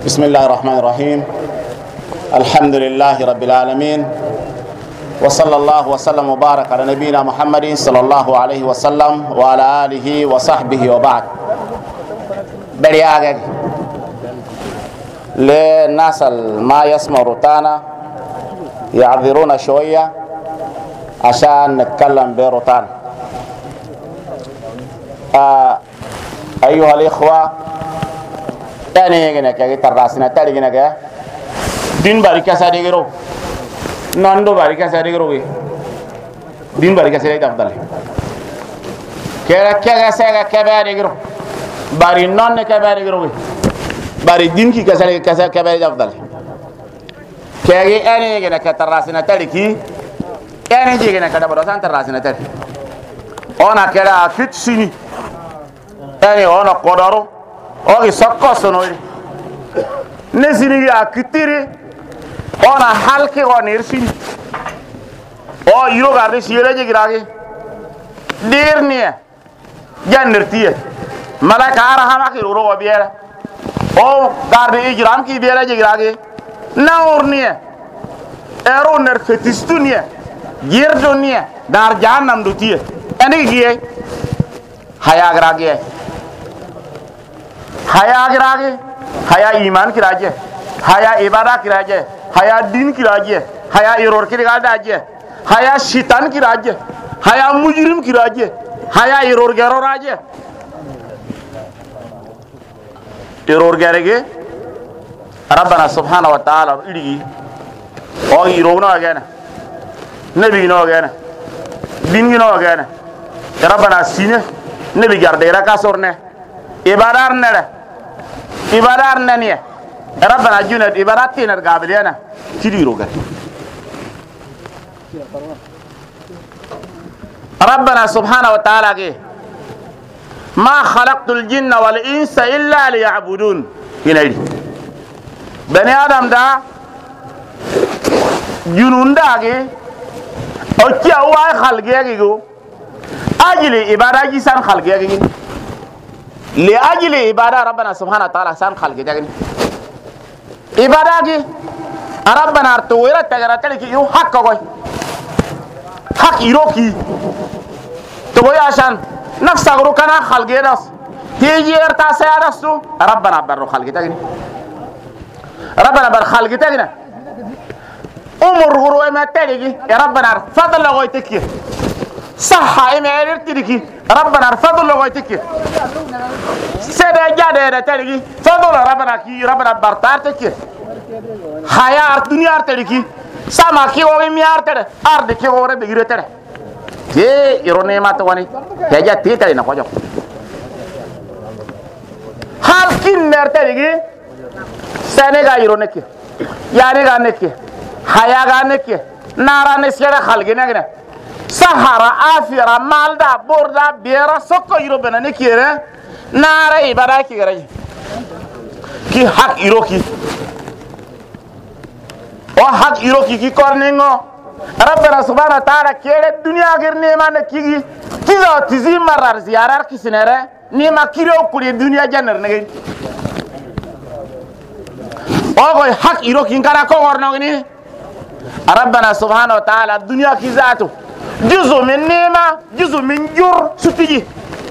بسم الله الرحمن الرحيم. الحمد لله رب العالمين، وصلى الله وسلم وبارك على نبينا محمد صلى الله عليه وسلم وعلى آله وصحبه وبعد. برياغ للناس ما يسمع روتانا يعذرون شوية عشان نتكلم بروتان. أيها الإخوة، يعني يجينا كي تراسنا تاري يجينا كي دين باريكا سادي كرو ناندو باريكا سادي كرو كي دين باريكا سادي تفضل كيرا كيا سادي كباري كرو باري نان كباري كرو كي باري دين كي كسادي كباري تفضل كي يعني يجينا كي تراسنا تاري كي يعني يجينا كي دبراسان تراسنا تاري أنا كلا فيت سيني يعني أنا قدرو أوكي سكوسونوي نسيني أكتيري أنا حالك ونيرسين أو يرو غاردي سيرة جيراغي ديرنيه جنرتيه ملاك أراهم أكيد رو وبيرة أو غاردي إجرام كي بيرة جيراغي ناورنيه إيرو نرفتيستونيه جيردونيه دار جهنم دوتيه أني كيه حياة غراغي حياة غراغي حياة إيمان کی راجے حیا عبادت کی راجے حیا دین کی راجے حیا ایرور کی راجے حیا شیطان کی راجے حیا مجرم کی راجے حیا ایرور گرو راجے ایرور گرے ربنا سبحانه وتعالى إلي أو يرونا أجانا نبي نو أجانا دين نو أجانا ربنا سينه نبي جارديرا كاسورنه عبادات نره عبادات ننيه ربنا جنود عبادات تينر قابلينا كديرو قال ربنا سبحانه وتعالى كي ما خلقت الجن والإنس إلا ليعبدون هنا بني آدم دا جنون دا كي أوكي أواي خلقيا كيكو أجل عبادة جسان خلقيا كي لأجل عبادة ربنا سبحانه وتعالى سان خلقيا كي عبادة كي ربنا ارتويرا تغيرا كي يو حق كوي حق يروكي تقول عشان نفسك روكنا خلقيا داس تيجي ارتاسي داسو ربنا برو خلقيا كي ربنا بر خلقيا كي أمور غروي ما تلقي يا ربنا فضل لغويتك صحة إمير تلقي ربنا فضل لغويتك سيدا جادة تلقي فضل ربنا كي ربنا برتارتك حياة الدنيا تلقي سما كي وغي ميار تلقي أرض كي وغي بغير تلقي تي إروني ما تواني تيجا تي تلقي نقوجو حال كي نير تلقي سنغا إرونك يعني غانك حياة غانك نارا نسيرة خلقنا كنا سهرة آفيرة مالدا بوردا بيرا سكو يروبنا نكيرا نارا إبارا كي غراجي كي حق إيروكي وحق إيروكي كي كورنينغو ربنا سبحانه وتعالى كيرا الدنيا غير نيما نكيغي كيزو تزي مرار زيارار كسنرة نيما كيرو كولي الدنيا جنر نغي وغوي حق إيروكي نكارا كورنوغني ربنا سبحانه وتعالى الدنيا كذاته جزء من نعمة جزء من جور ستيجي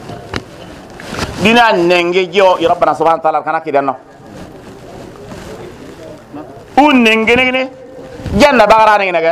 دينا ننجي جو ربنا سبحانه وتعالى كنا كده نو وننجي نجني جنة بغران نجني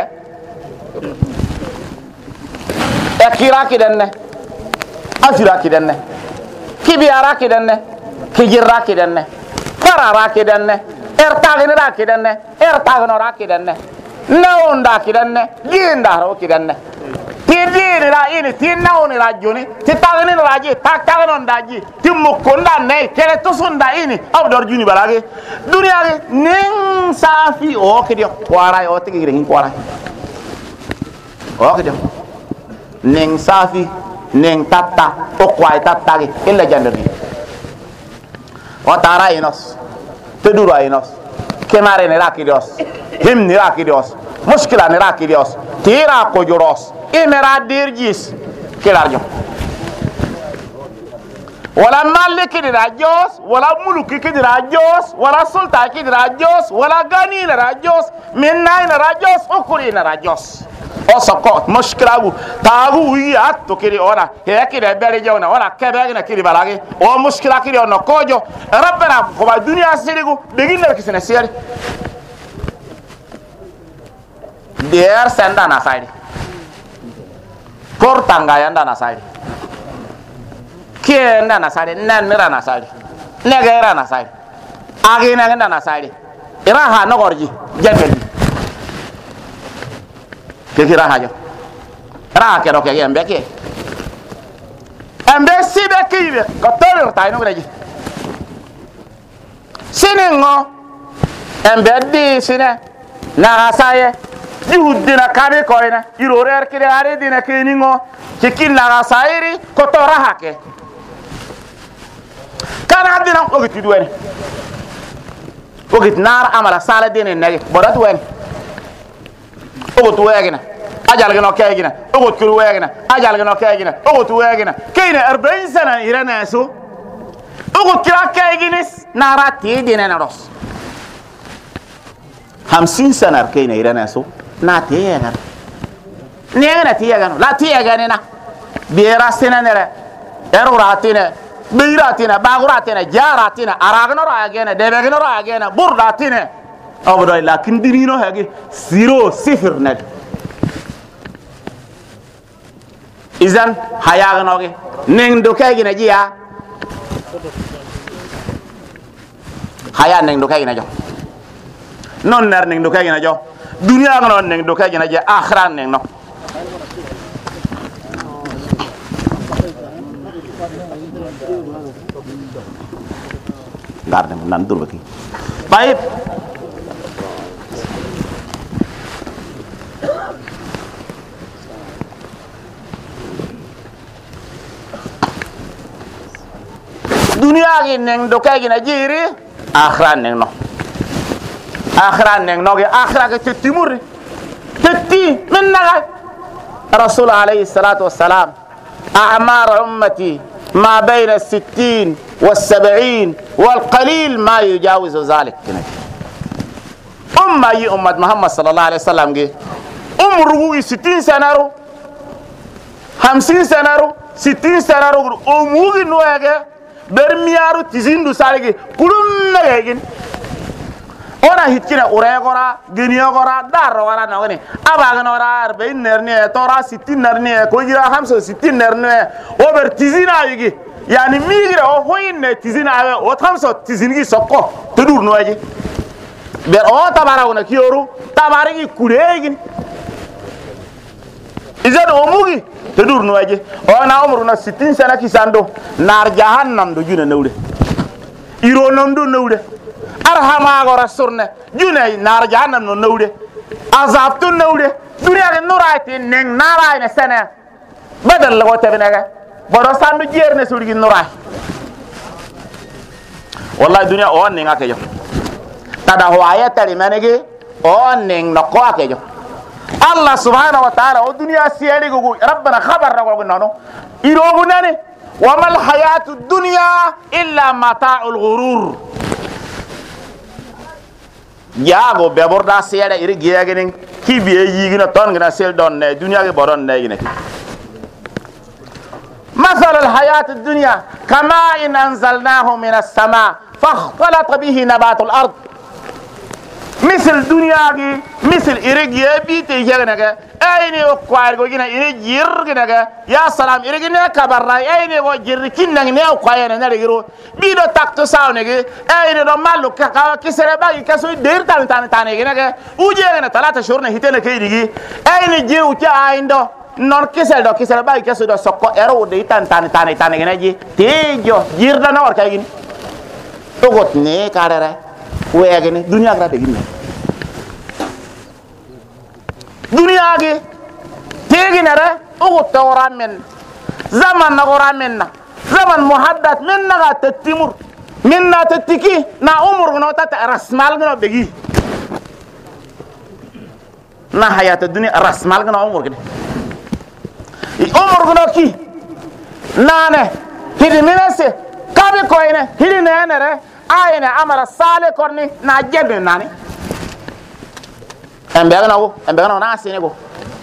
أكيرا كده نه أجرا كده نه كبيرا كده نه كجرا كده نه فرارا كده نه ارتاغن را كده نه ارتاغن را كده نه ناون دا كدنه جين دا رو كدنه تيجي را إني تين ناون را جوني تتاغني را جي تاغنون دا جي تمكون دا نه كره تسون دا إني أب دور جوني بلاغي دنيا دي نين سافي أو كديو قواراي أو تيجي رهين قواراي أو كديو نين سافي نين تاتا أو قواي تاتا إلا جندري وتارا ينوس تدورا ينوس كمارين راكيديوس هم نراكيديوس مشكلة نراكيديوس تيرا كوجوروس إمرا ديرجيس كلارجو wala maliki di rajos, wala muluki di rajos, wala sultaki di rajos, wala gani di rajos, minna di rajos, ukuri di rajos. O soko mushkilagu tagu wi atto kiri ona he kiri bere jawna ona kebe na kiri balagi o mushkila kiri ono kojo rabbana ko ba dunya sirigu begin na kisene seri der senda na saidi portanga yanda na saidi kienda na saidi nan mira na saidi negera na saidi agina ngenda na saidi iraha no gorji jabeli kekira hajo ra ke roke embe ke embe sibe kibe ko tolo tay no reji siningo embe di sine na asaye yudina kabe ko ina irorer kire are dina keningo cikin na asairi ko to ra hake kana dina o gitu duwen o git nar amala sala dina nagi bodat wen ogot wegina ajal gino kegina ogot kuru wegina ajal gino kegina ogot wegina kayna 40 sana irana so ogot kira keginis narati dina naros 50 sana kayna irana so na tiyega nena tiyega la tiyega nena biera sina nere eruratina beiratina baguratina jaratina aragno raagena debegno raagena burdatina أبدا لكن دينه هذي 0 نت إذن هيا غنوغي نندوكي جناجيا هيا نندوكي جناجو نون نر نندوكي جناجو دنيا غنو نندوكي جناجيا آخران نندو garde nan durbaki baik dunia gi neng do kay gi na jiri akhran neng no ge akhra ge timur tetti min naga rasul alayhi salatu wassalam a'mar ummati ما بين 60 و70 والقليل ما يجاوز ذلك أمة محمد صلى الله عليه وسلم عمره 60 سنة 50 سنة 60 سنة عمره نوعه برميارو تزيندو سالك كلهم نجين ona hitkina uregora geniogora darora nogni abagnora 40 nerne tora 60 nerne ko jira 65 nerne over tizina yigi yani migira o hoyne tizina awe o 50 tizingi sokko tudur noji ber o tabara wona kiyoru tabarigi kuregin izad o mugi tudur noji ona umruna 60 sana kisando nar jahannam do juna nawde iro namdo nawde arhama gora surne junay nar jahannam no nawde azab tun nawde duniya ge nurati neng naray ne sene badal la wote benaga bodo sandu jerne surgi nuray wallahi duniya on ne ngake jo tada ho ayatari manege on neng no ko ake jo Allah subhanahu wa ta'ala o duniya siyari go rabbana khabar rago nono irogu nani wa mal hayatud dunya illa mata'ul ghurur yaago be borda seeda iri giyagenen kibiye yigina ton gina sel don ne dunya ge boron ne gine مثل الحياة الدنيا كما إن أنزلناه من السماء فاختلط به نبات الأرض مثل دنيا مثل إرجع بيت يجناك أيني وقارئ كوجينا إرجير كناك يا سلام إرجينا كبرنا أيني وجير كنا كنا وقارئ نرجعو بيدو تكتو ساونك أيني رمالو كاكا كسربا كسوي دير تان كناك وجينا 3 شهور نهيتنا كيرجي أيني جيرو تيا أيندو non kisel ba keso do sokko ero de tan gena ji tejo jirda na war kay gini to got ne karere wegene dunya gra de gini dunya ge tegina re o tawra men zaman na gora menna zaman muhaddath minna ga tatimur minna tatiki na umur no tata rasmal no begi na hayat dunya rasmal no umur gini umur gno ki nane hidi minase ko ene hili ne nere ayene amara sale korni na jebe nani embega na asine go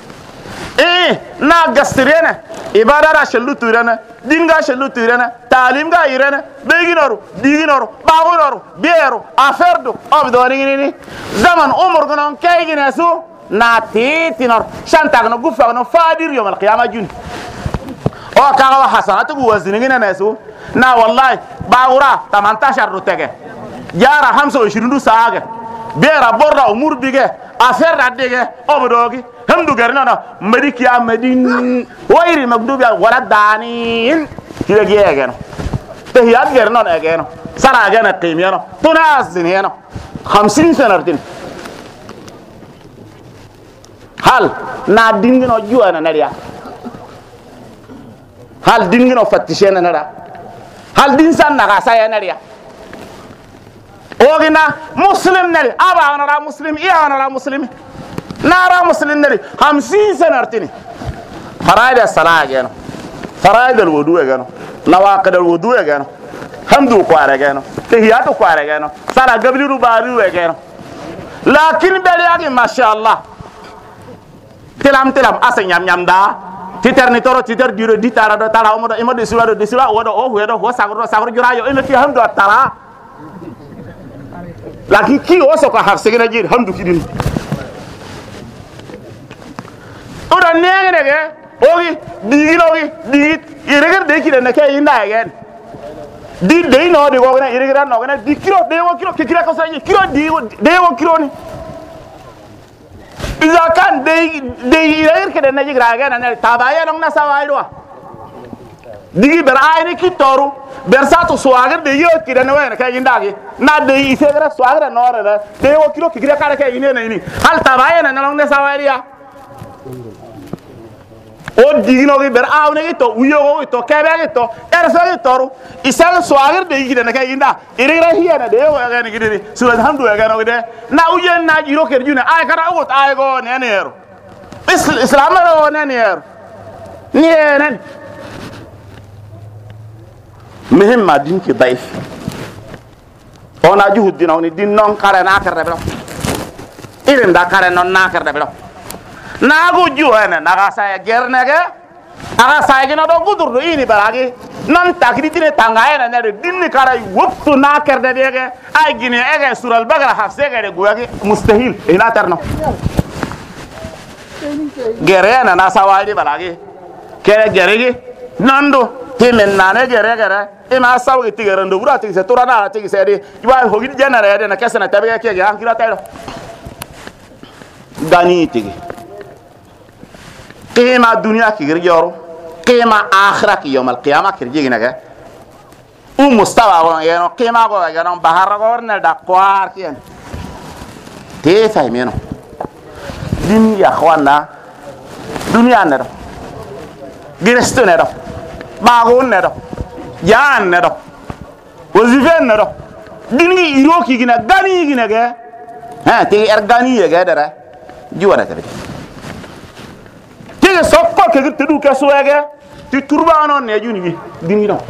na gastrena ibadara shelu turana dinga shelu turana talim ga irana beginoru diginoru bagunoru biero aferdo obdoni ni zaman umur gonon kaygina su na titinor shantagno gufagno fadir yawm alqiyamah jun o kaga hasanatu wazinina nasu na wallahi baura 18 rutege jara 25 saaga bera borda umur bige afer radege obdogi hamdu garna madiki amadin wairi magdubi wala danin kiregi egeno tahiyat garna egeno sara gana qimiyano tunazin hena 50 sanartin hal na dingino juana nariya hal dingino fatishena nara hal din san naga saya nariya ogina muslim nari aba onara muslim iya onara muslim nara muslim nari 50 sanartini faraid as-salat gano faraid al-wudu gano nawaqid al-wudu gano hamdu qara gano tahiyatu qara gano sala gabliru bari gano lakin beli agi mashallah tilam asa nyam da titer ni toro titer diro ditara do tara omodo imode sura do sura wodo o wedo ho sagro jurayo ina fi hamdu tara lakin ki o so ko hafsegina jir hamdu kidin oda neege ogi diginogi digit ireger de kidene ke inda again di de no de go na ireger no na di kilo de wo kilo kira ko sa kilo di de wo kilo ni iza kan de ireger ke de na jigra again na tabaya no na sawaidwa digi ber ayni ki toru ber sato swagar de yo kidene wa ka indagi na de isegara swagar no ra de wo kilo kira kala ke ine na ini hal tabaya na no na sawairia o digino gi ber awne gi to uyo gi to kebe gi to erfe gi toru isal swagar de gi de na inda irigra hiya na de o ga ni gi sura hamdu ga no de na uyen na jiro ker juna ay kara ugot ay go ne nero islam ro ne nero ni enen muhimma din ki daif ona juhud dina oni din non kare na kare belo irin da kare non na kare belo nago juwana naga saya gernege aga saya gina do gudur do ini baragi nan takri tine tangaya na ne dinni kara woptu na kerde dege ay gine ege sural bagara hafse gere guagi mustahil ina terno gerena na sawadi baragi kere geregi nando timen nane gere ima sawi tigerando bura tigse turana tigse di iba hogi janara de na kesana tabega ke ga kira tayro gani tigi قيمة الدنيا كير يورو قيمة آخرة يوم القيامة كير جينا ومستوى يعني قيمة يعني بحر غورنا دقوار كيان تفهمينه دنيا أخوانا دنيا نرو جرستو نرو باغون نرو جان نرو وظيفة نرو دنيا يروكي جينا غني جينا ها تي أرغاني يا جدرا جوانا تري sokko ke gurtu du ke suwege ti turba non ne juni bi dini no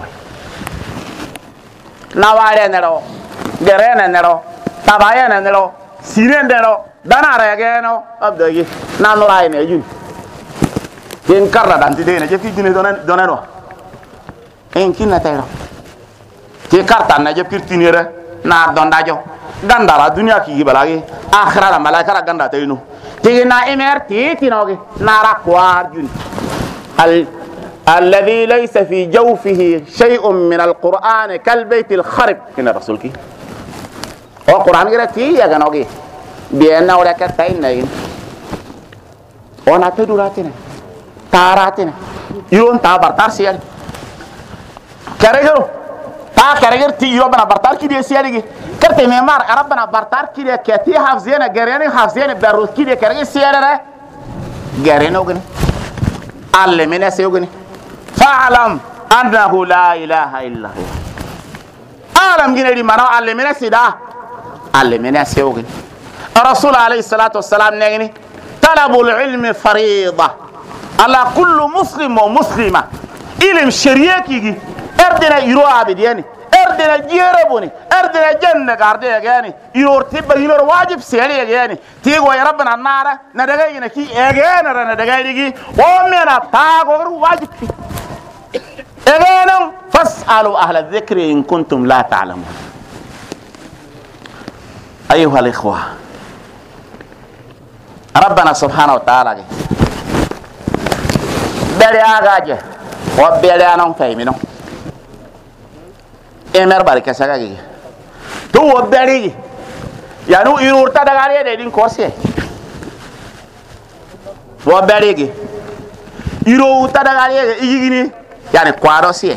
na ware ne ro gere ne ro tabaye ne ro sire ne ro dana rege no abdogi na no ray ne juni ken karra dan ti de ne je fi dini donen no en kinna tayro ti karta na je kirtinire na dondajo gandara dunya ki balagi akhira la malaika ganda tayno تينا إمرتي تينوغي نارا كوارجون الذي ليس في جوفه شيء من القرآن كالبيت الخرب هنا رسولك القرآن قرأتي يا جنوغي بينا ولا كتاين ona te duratine taratine iron ta bartar siyal karegero ta kareger ti yo bana bartar ki de siyaligi karte memar arabana bartar ki de kati hafzena garene hafzena barut ki de karege siyalare garene ogni alle mena seyogni fa'lam annahu la ilaha illa hu alam ginedi mana alle mena sida alle mena seyogni rasul alayhi salatu wassalam negni طلب العلم فريضة على كل مسلم ومسلمة علم شريكي اردنا يروى بدياني ardina jere boni ardina janna garde yani iror tibba hinor wajib seri yani tigo ya rabbana nara na daga ina ki egena na daga ligi o mena ta go wajib egena fasalu ahla dhikri in kuntum la ta'lamun ayuha al-ikhwa rabbana subhanahu wa ta'ala bere agaje o bere anon faymino emer barka saga gi to wo bere ya no irurta daga re din korse wo bere gi iro ta daga re yigini yani kwaro sie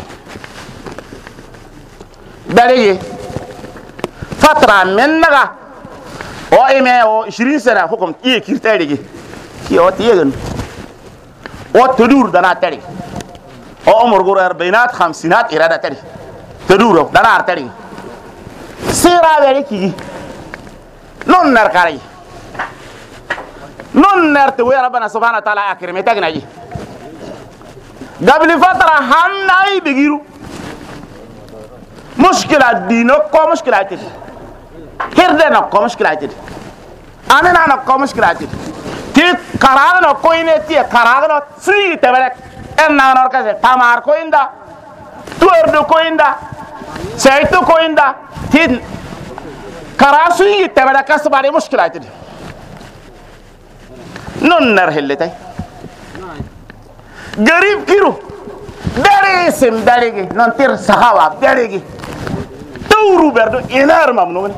bere gi fatra mennaga o ime o 20 sana hukum tie kirtari gi ki o tiegen o tudur dana tari o umur gurar bainat 50 irada tari tudur dana tari sira bere ki non nar kari non nar te wa rabbana subhanahu wa ta'ala akrime tagna ji qabli fatra hamnai bigiru mushkila dino ko mushkila tidi hirde na ko mushkila tidi anena na ko mushkila tidi ti karana no koine ti karana no free tebelek en na nor kase tamar ko inda tuer do ko inda saytu ko inda ti karasu yi tebelek kasbari mushkila tidi non nar helletay garib kiru dari sim darigi non tir sahawa darigi tawru berdo inar mamnun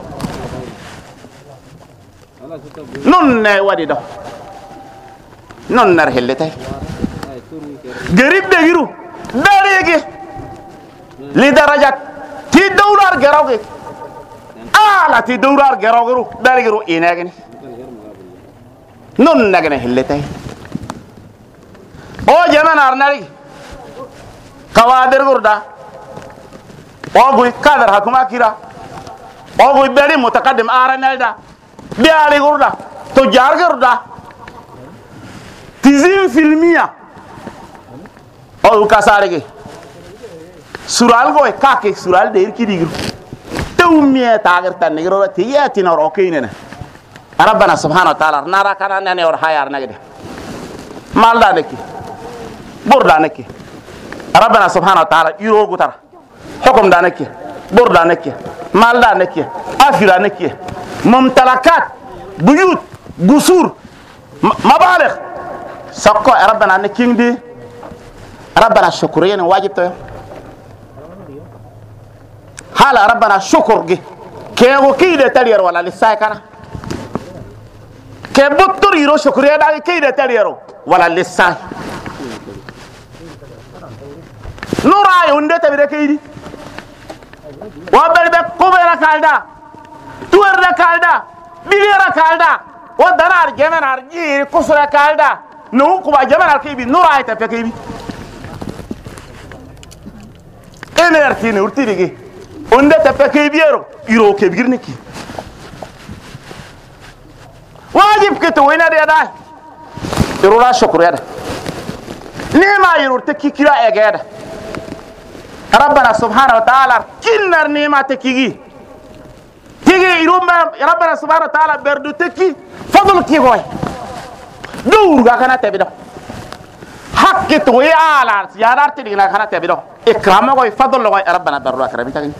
non ne wadi do non nar helletay garib de giru darigi li darajat ti dawlar garawge ala ti dawlar garawgeru darigiru inagani non nagana helletay o jaman arnari kawadir gurda oguy kadar hakuma kira oguy beri mutakaddim aranelda biali gurda to jar gurda tizim filmiya o kasarege sural goy kake sural de kidigru tawmiya tagar tanigro tiyati na rokinena rabbana subhanahu wa ta'ala nara kana nane or hayar nagde malda neki burda neki rabbana subhanahu wa ta'ala iro gutara hukum da neki burda neki malda neki afira neki mumtalakat buyut gusur mabaligh sakko rabbana nekindi rabbana shukriyan wajib to hala rabbana shukr gi kego kide taliyar wala lisay kana ke buttur iro shukriya da kide taliyaro wala lisay nura yunde tabire kaydi wa balbe kubera kalda tuerda kalda bilera kalda wa darar gemenar ji kusura kalda no kuba gemenar kaybi nura ay tafe kaybi enerti ne urtidigi onde tafe kaybiyero iro kebirniki wajib ke to wena de da irura shukriya da nima irurte kikira egeda ربنا سبحانه وتعالى كنر نعمتك تيجي يروم ربنا سبحانه وتعالى بردو تكي فضل كي هوي دور غانا تبيدو حق توي على زيارات تيجي غانا تبيدو اكرام غوي فضل غوي ربنا بردو اكرم تاغي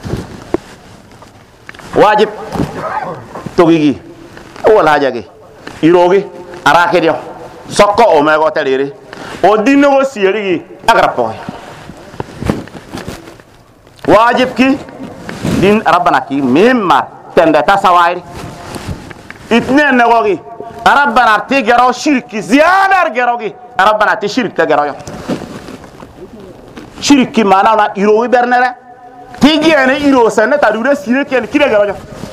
واجب توغي ولا حاجه يروغي اراكي ديو سوكو او ميغو تليري او دينو سيري اغرابوي واجب كي دين ربنا كي مما تندتا سوايري اثنين نغوغي ربنا تيجرو شرك زيادة غروغي ربنا تشرك تغرو شرك معناه يروي برنره تيجي انا يرو سنه تدور سيره كين كده غرو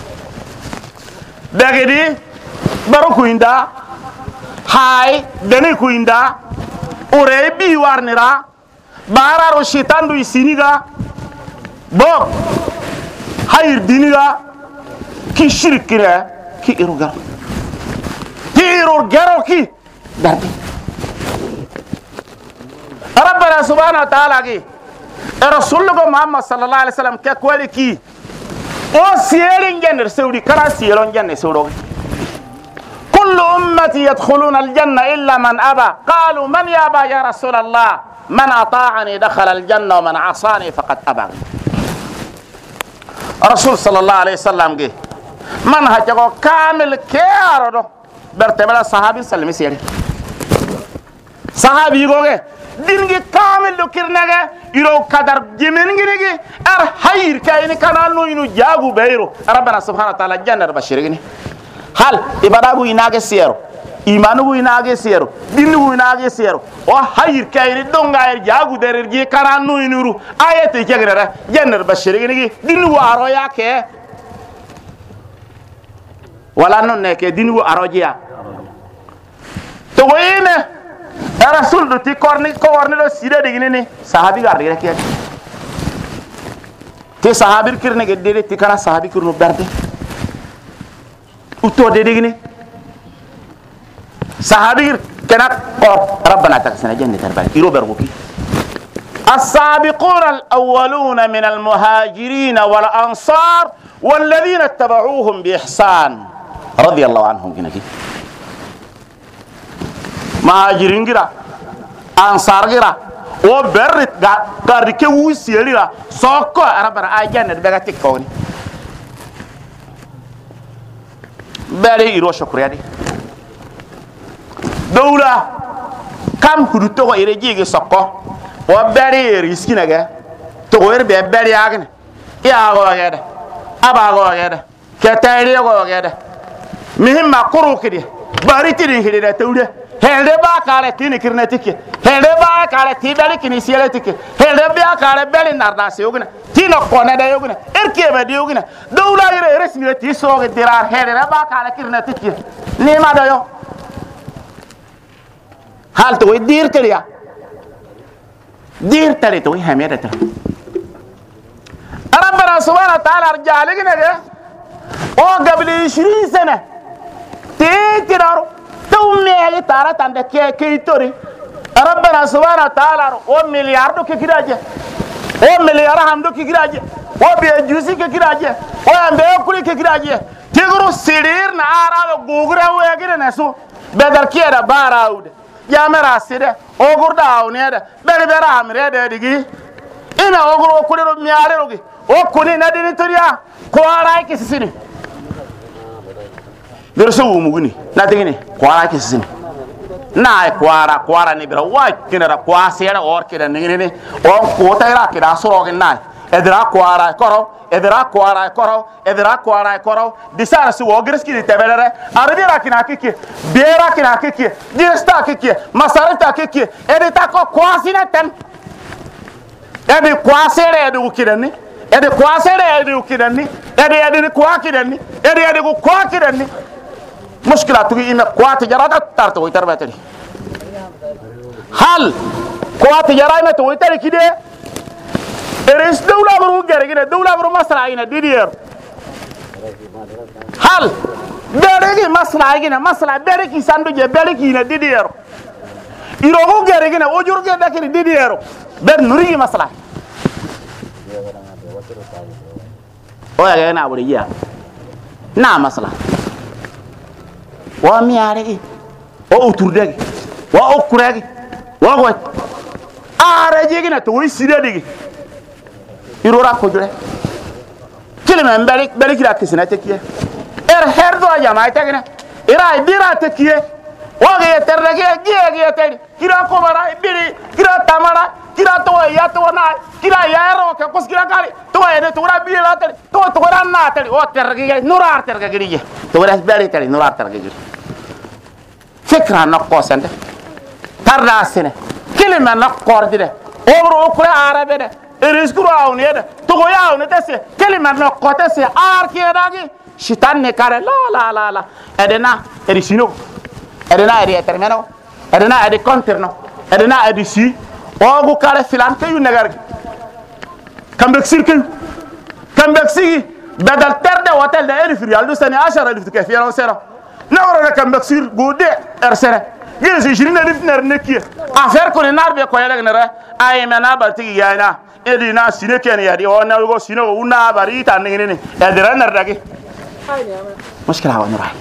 دغدي برو كويندا هاي دني كويندا اوريبي وارنرا بارارو شيطان دو يسينيغا بوك هاير دينيغا كي شرك كده كي يروغا تيرور غيرو كي دارتي ربنا سبحانه وتعالى كي rasulullah muhammad sallallahu alaihi wasallam ke kwali ki o sielin janner sewdi kala sielon janne sewdo kullu ummati yadkhuluna aljanna illa man aba qalu man yaba ya rasulullah man ata'ani dakhala aljanna wa man asani faqad aba rasul sallallahu alaihi wasallam ge man ha jago kamil kearo do berte bala sahabi salmi seri sahabi goge dingi kamil do kirnage iro kadar jimen ngirigi ar hayr kayni kananu inu jagu beiro rabbana subhanahu wa ta'ala jannar bashirigini hal ibadagu inage sero imanugu inage sero dinugu inage sero o hayr kayni donga jagu dergi kananu inuru ayete kegrera jannar bashirigini dinugu aro yake wala non ne ke dinugu arojiya to wayne rasul do ti korni do sida de gine sahabi gar rek ya te sahabi kirne ge de ti kana sahabi kirno berde uto de gine sahabi kana ko rabbana taksana jannat arbal iro bergoki السابقون الأولون من المهاجرين والأنصار والذين اتبعوهم بإحسان رضي الله عنهم كنكي مهاجرين غيرا أنصار غيرا وبرت غارك وسيرا سوكو ربنا أجانا بغاتك كوني باري إيرو شكرا دي دولة كم كدوتو إيرجيغي سوكو وباري ريسكينا غا تغير بباري آغن يا غوغيدا أبا غوغيدا كتايري غوغيدا مهم ما كرو كدي باري تيرين كدي تولي هنده با كاله تيني كرنتيكي هنده با كاله تيبالي كني سيالتيكي هنده با كاله بالي نارداسي يوغنا تينو كونا دا يوغنا اركي ما دي يوغنا دولا يري رسمي تي سوغ ديرار هنده با كاله كرنتيكي نيما دا يو حال تو دير تريا دير تري تو هميره تر ربنا سبحانه وتعالى رجع لنا او قبل 20 سنه تيترارو تومي تارا تاند كيتوري ربنا سبحانه وتعالى او مليار دو كيراجه او مليار هم دو كيراجه او بيجوسي كيراجه او امبي كولي كيراجه تيغرو سيرير نارا غوغرا ويغير نسو بدر كيدا باراود يا مرا سيده او غوردا اونيدا بربرا امريدا ديغي انا اوغرو كوليرو مياريروغي او كوني ناديني توريا كواراي كيسيني درسو مغني ناتيني كوارا كيسين نا كوارا ني برا واي كينرا كواسيرا اور كيدا نيني او كوتايرا كيدا سوروغ ناي ادرا كوارا كورو ديسار سو اوغرسكي دي تبلره اربيرا كينا كيكي بيرا كينا كيكي ديستا كيكي مسارتا كيكي ادي تاكو كواسينا تن ادي كواسيرا ادو كيدني ادي كواسيرا ادو كيدني ادي كواكيدني ادي كواكيدني مشكلة تقول إن قوات جرادة تارتوي تربتني هل قوات جرائم توي ترى كده إرس دولة برو جرينا دولة برو مسرعينا دير هل بريكي مسرعينا بريكي ساندوجي بريكي نا دير يروحو جرينا وجور جدا كده دير بر نوري مسرع oh ya na buri ya na masala wa miare o uturdegi wa okuregi wa go are jegi na to wi sidedigi irora ko jure kilime mbeli kila kisina tekiye herdo jama tegina ira dira tekiye wa ge terdegi ge tedi kira ko bara biri kira tamara kira to ya to na kira yaro ka kos kira kali to ene to ra biri la tedi to ra na tedi o tergi nurar tergi to ra beri tedi nurar tergi فكرة نقص أنت ترى سنة كلمة نقارد ده أمر أكره عربي ده إرسكوا عوني ده تقول عوني تسي كلمة نقطة تسي أركي راجي شيطان نكاره لا أدنى إرسينو أدنى إري أترمنو أدنى إري كونترنو أدنى إري سي أوغو كاره فلان كيو نجار كم بكسير بدل ترد وتل ده إري فريالدو سنة 10,000 كيفية وسيرة نورا كم بكسير غودي ارسره يجي جيرنا لفنر نكيه افير كون نار بي كويل نرا اي منا بالتي يانا edina sine ken ya di ona go sine una bari tan ngene edira nardagi mushkila wa nurai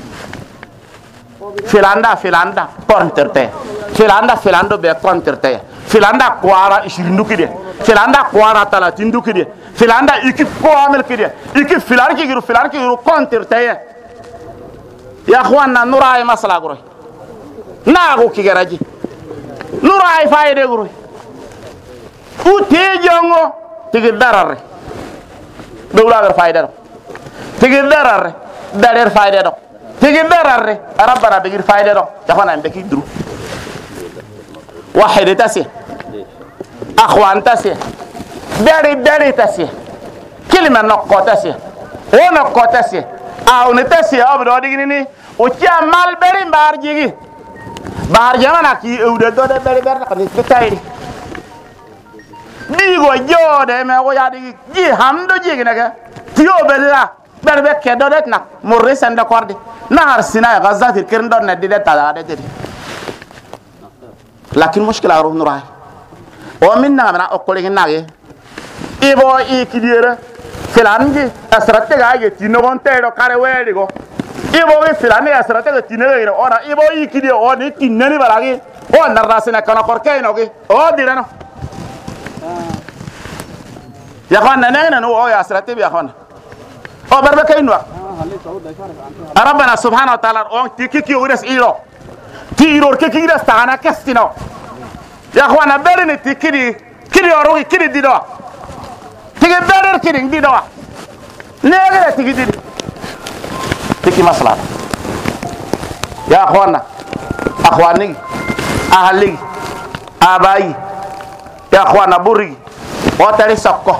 filanda konterte filando be konterte filanda kwara 20 kide filanda kwara 30 kide filanda iki ko amel kide iki filar ki giru konterte ya khwana nurai masala goro na go ki garaji nurai faide goro uti jongo tigi darare dawla gar faida tigi darare daler faida do tigi darare rabbana bigir faida do jaxana mbeki duru wahid tasi akhwan tasi dari tasi kilima nokko tasi wona ko tasi aw ne tasi abdo digini ni o mal beri mbar jigi bar jamana ki ewde do de beri ber ko ni tayri digo jode me wo yadi ji hamdo ji ginaga tiyo bella berbe ke do det nak mo resende kordi nahar sina gazati kirndo na dide tada de lakin mushkila ro nura o minna mana o kolegi nage ibo ikidire filangi asrate ga ge tino gontero kare wedi go ibo ge filangi asrate ga tinere ora ibo ikidi o ni tinani baragi o narasina kana korke no ge o dirano ya khana nana no o ya asrate bi ya khana o barbe kayno rabbana subhanahu wa ta'ala on tikiki uras iro tiro kiki uras tana kastino ya khana berni tikidi kidi orogi kidi dido tigi berer kidi dido negere tigi dido tiki masala ya khana akhwani ahli abai ya khana buri o tari sakko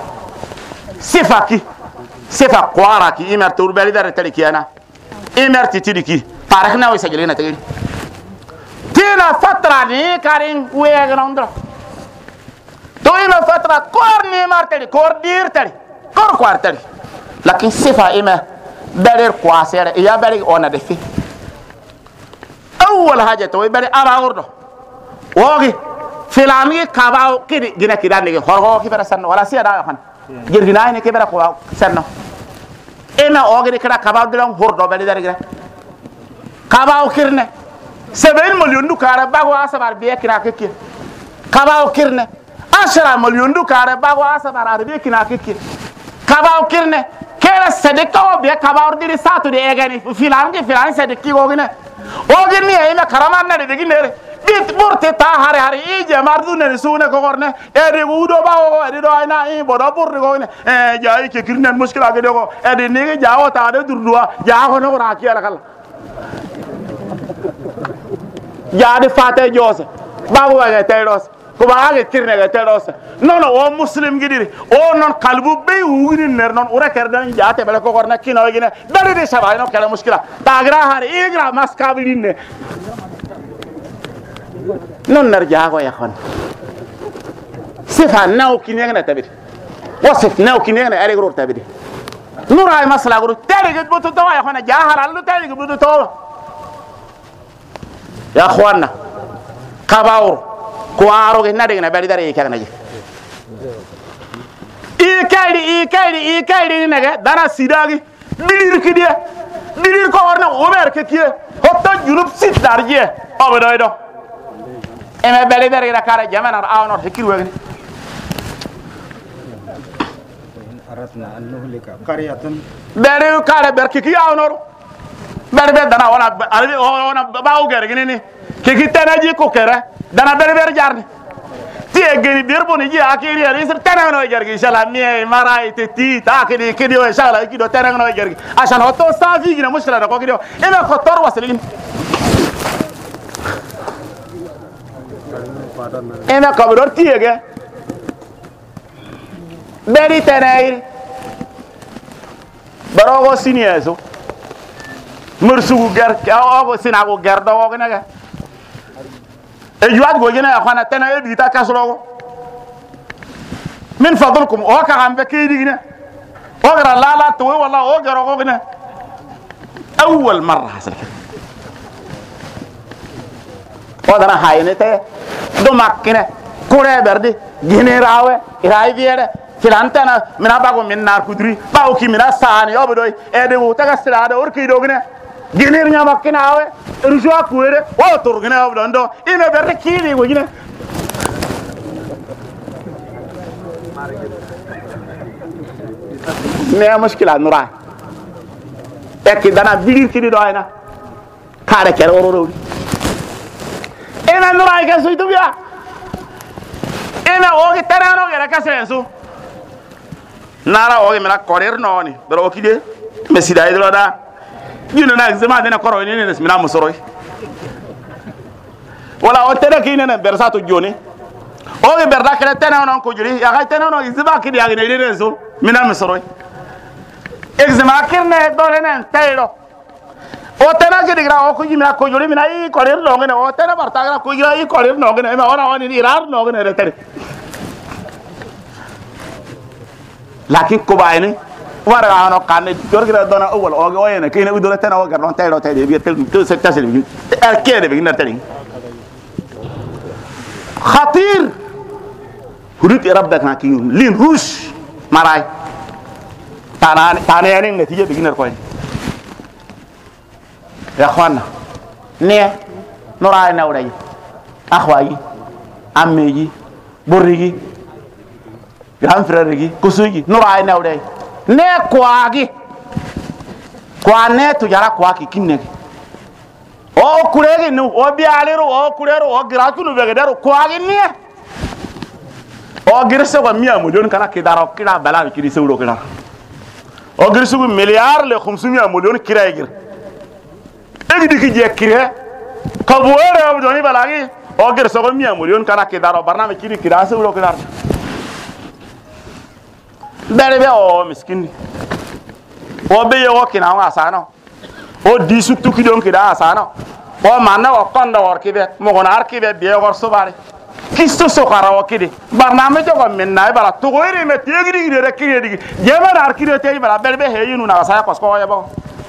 sifa qwaraki imer turbali dar tarikiana imer titidiki tarakna wa sajilina tagiri tina fatra ni karin wegnondro to ina fatra korni martali kordir tali kwartali lakin sifa ima darer kwasere ya bari ona defi awwal haja to bari aba urdo wogi filami kabao kidi gina kidani ge horho ki bara sanno wala siya da fan jirgina ne ke bara ko sanno ina ogi kida kabao dilam hurdo bari dar gina kabao kirne 7 million du kara bago asabar biya kina kike kabao kirne 10 million du kara bago asabar arbiya kina kike kabao kirne kera sadeka o biya kabao diri satu de egani filan sadeki gogine ogi ni ina karaman na de ginere bit burte ta hari ije mardu ne sune ko gorne e de wudo bawo e do ayna e bodo burri ko ne e jaay ke kirnen muskila ge ko e de ni jaawo ta de durdua jaawo no ra ki ala kala jaade fate jose bago wa teros ko baage kirne ge teros non o muslim gidiri o non kalbu be wugini ner non ura kerdan jaate bele ko gorne kino gine dare de sabay no kala muskila tagra hari igra maskabiline non narjaago ya khon sifa naw kinegna tabidi wasif naw kinegna ari gro tabidi nuray masla gro tari butu to ya khona jahara lu tari butu to ya khwana kabawr ko aro ge nade na bari dare kagna ji i kairi naga dana sidagi dilir ko warna omer ke kiye hotto junub sit darje obedo eme bele dare ra kara jamana awnor hikir wegni aratna an nuhlika qaryatan bere kara berki ki awnor berbe dana wala arbi ona baw gergini ni ki tanaji ko kera dana berber jarni tie geni berboni ji akiri ari sir tanano gergi inshallah mi marai te ti ta kidi o inshallah kido tanano gergi asan hoto safi gina mushkila ko kido eme ko tor wasilin ena kabro tiege beri tenair barogo sinieso mursugu ger awo sinago gerdo go naga e juat go gena xana tenair bi ta kasrogo min fadlukum o ka ambe kidi gina o gara la to wala o garo go gina awwal marra hasal ودنا هاينته دو مكنه pure berde generawe irai viere filantana mina bago min nar kudri bawo ki mina sani obodoy ede wo taga strada orki dogne gener nya makinawe rujwa kuere o turgne obodondo ina berde kini wogine me mushkila nura ek dana bidir kidi do ayna kare kere ororo ina nura ga so itubia ina ogi terano ga ka sensu nara ogi mena korer noni bero kide mesida idro da yino na zema dena koro ni ne mina musoroy wala o tere kine na bersato joni ogi berda kele tenano ko juri ya ga tenano izba kidi ya ne ne so mina musoroy exema kirne dole ne tayro o tena ke digra o ko jimi ko juri mina I korer no ngene o tena barta gra ko jira I korer no ngene ma ora woni irar no ngene retere lakin ko bayni wara no kanne jorgira dona awal o go yene kene udole tena o garnon tayro tayde bi tel to se tasel bi kede bi nartani khatir hudut rabbak na kin lin rush maray tane yani natija bi nar koy ya khwana ne noray nawray akhwayi ammeji borrigi grand frère gi kusugi noray nawray ne kwagi kwa ne tu jara kwaki kinne o kuregi nu o bialero o kurero o gratu nu begedero kwagi ne o girse ko miya million kana kidaro kida bala kidi sewro kida o girse ko milliard le 500 million kira gir egi diki je kire ko boere o joni balagi o girse ko miya million kana kidaro barname kidi kida sewro kida berebe o miskin o be yo kina wa asano o disu tuki don kida asano o manna o konda wor kibe mo gona arkibe be gor sobare kisto so kara o kidi barname to ko minna bala to goire me tegri gire kire digi jema dar kire te bala berbe he yinu na sa ko ko yabo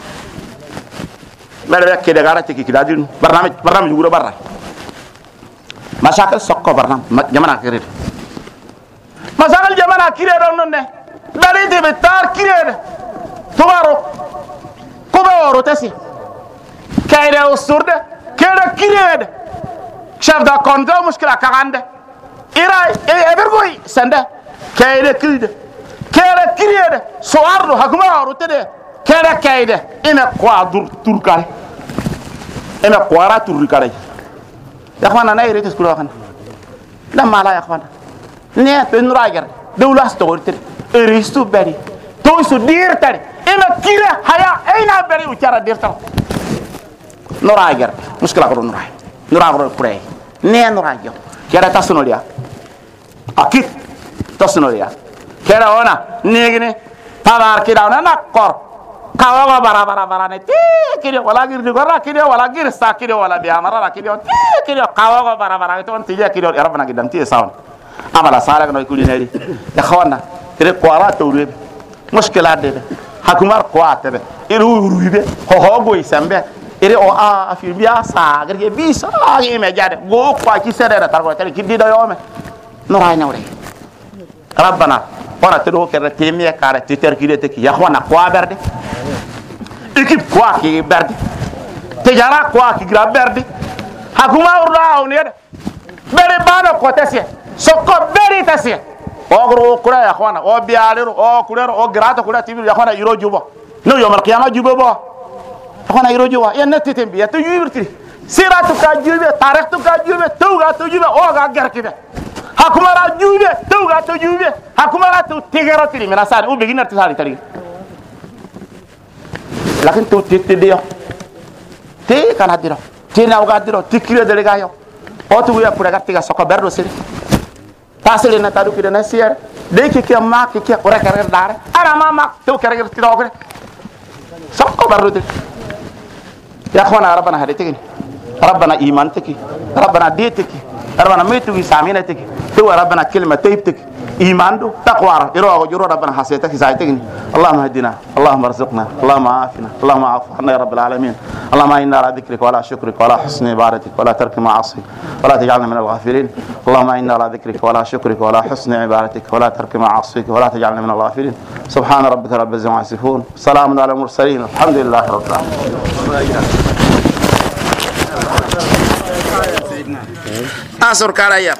berbe kide gara te kida din barname juguro barra masakal sokko barnam jamana kire masakal jamana kire don non ne dari de betar kire tobaro ko tesi kayre usurde kere kire chef da kondo muskila kagande iray everboy sende kayre kire soardo haguma rotede kere kayde ina kwa turkare ina kwara turkare ya khwana na ire skula khana la mala ya khwana ne penurager dawlas to orte eristu bari to su dirtare ina kira haya ina bari ucara dirtar norager muskila ko norager pure ne norager kera tasnolia akit tasnolia kera ona negine tabar kira ona nakor kawa bara ne kiri wala gir digora kiri wala gir sa kiri wala bi amara kiri kiri kawa bara to tije kiri rabbana gidam ti sawn amala sala no kulineri ya khwana ire kwara tawre mushkila de hakumar kwate be iru ruibe ho go isambe ire o a fi biya sa garge bi sa gi me jade go kwa ki sedere tar ko tele kiddi do yome no ray nawre rabbana ora tedo kere temi e kare titer kide te ki ya khwana kwa berde équipe kwa ki berde te jara kwa ki gra berde hakuma urla on yede bere bana ko tese sokko bere tese ogro kura ya khwana o bialero o kurero o grato kura tibi ya khwana iro juba no yomal qiyamah juba bo khwana iro juba ya netete bi ya to yibirti siratu ka jube tarikh to ka jube tawga to jube o ga garkibe hakumara jube tawga to jube hakumara to tigarati mina sari o begina tsari tari lakin to tete de yo te kana diro te na ga diro tikire de ga yo o to ya pura gatti ga sokko berdo siri tasele na tadu kida na sier de ke ma ke ora kare dare ara mama to kare ti do ko sokko berdo te ya khona rabbana haditiki rabbana iman tiki rabbana ditiki rabbana mitu wi samina tiki to rabbana kalima taybtiki إيمان دو تقوى يروى جرو ربنا حسيتك سايتك اللهم اهدنا اللهم ارزقنا اللهم عافنا اللهم عاف عنا يا رب العالمين اللهم إنا على ذكرك ولا شكرك ولا حسن عبادتك ولا ترك معاصيك ولا تجعلنا من الغافلين اللهم إنا على ذكرك ولا شكرك ولا حسن عبادتك ولا ترك معاصيك ولا تجعلنا من الغافلين سبحان ربك رب العزة عما يصفون سلام على المرسلين الحمد لله رب العالمين أسر كاريا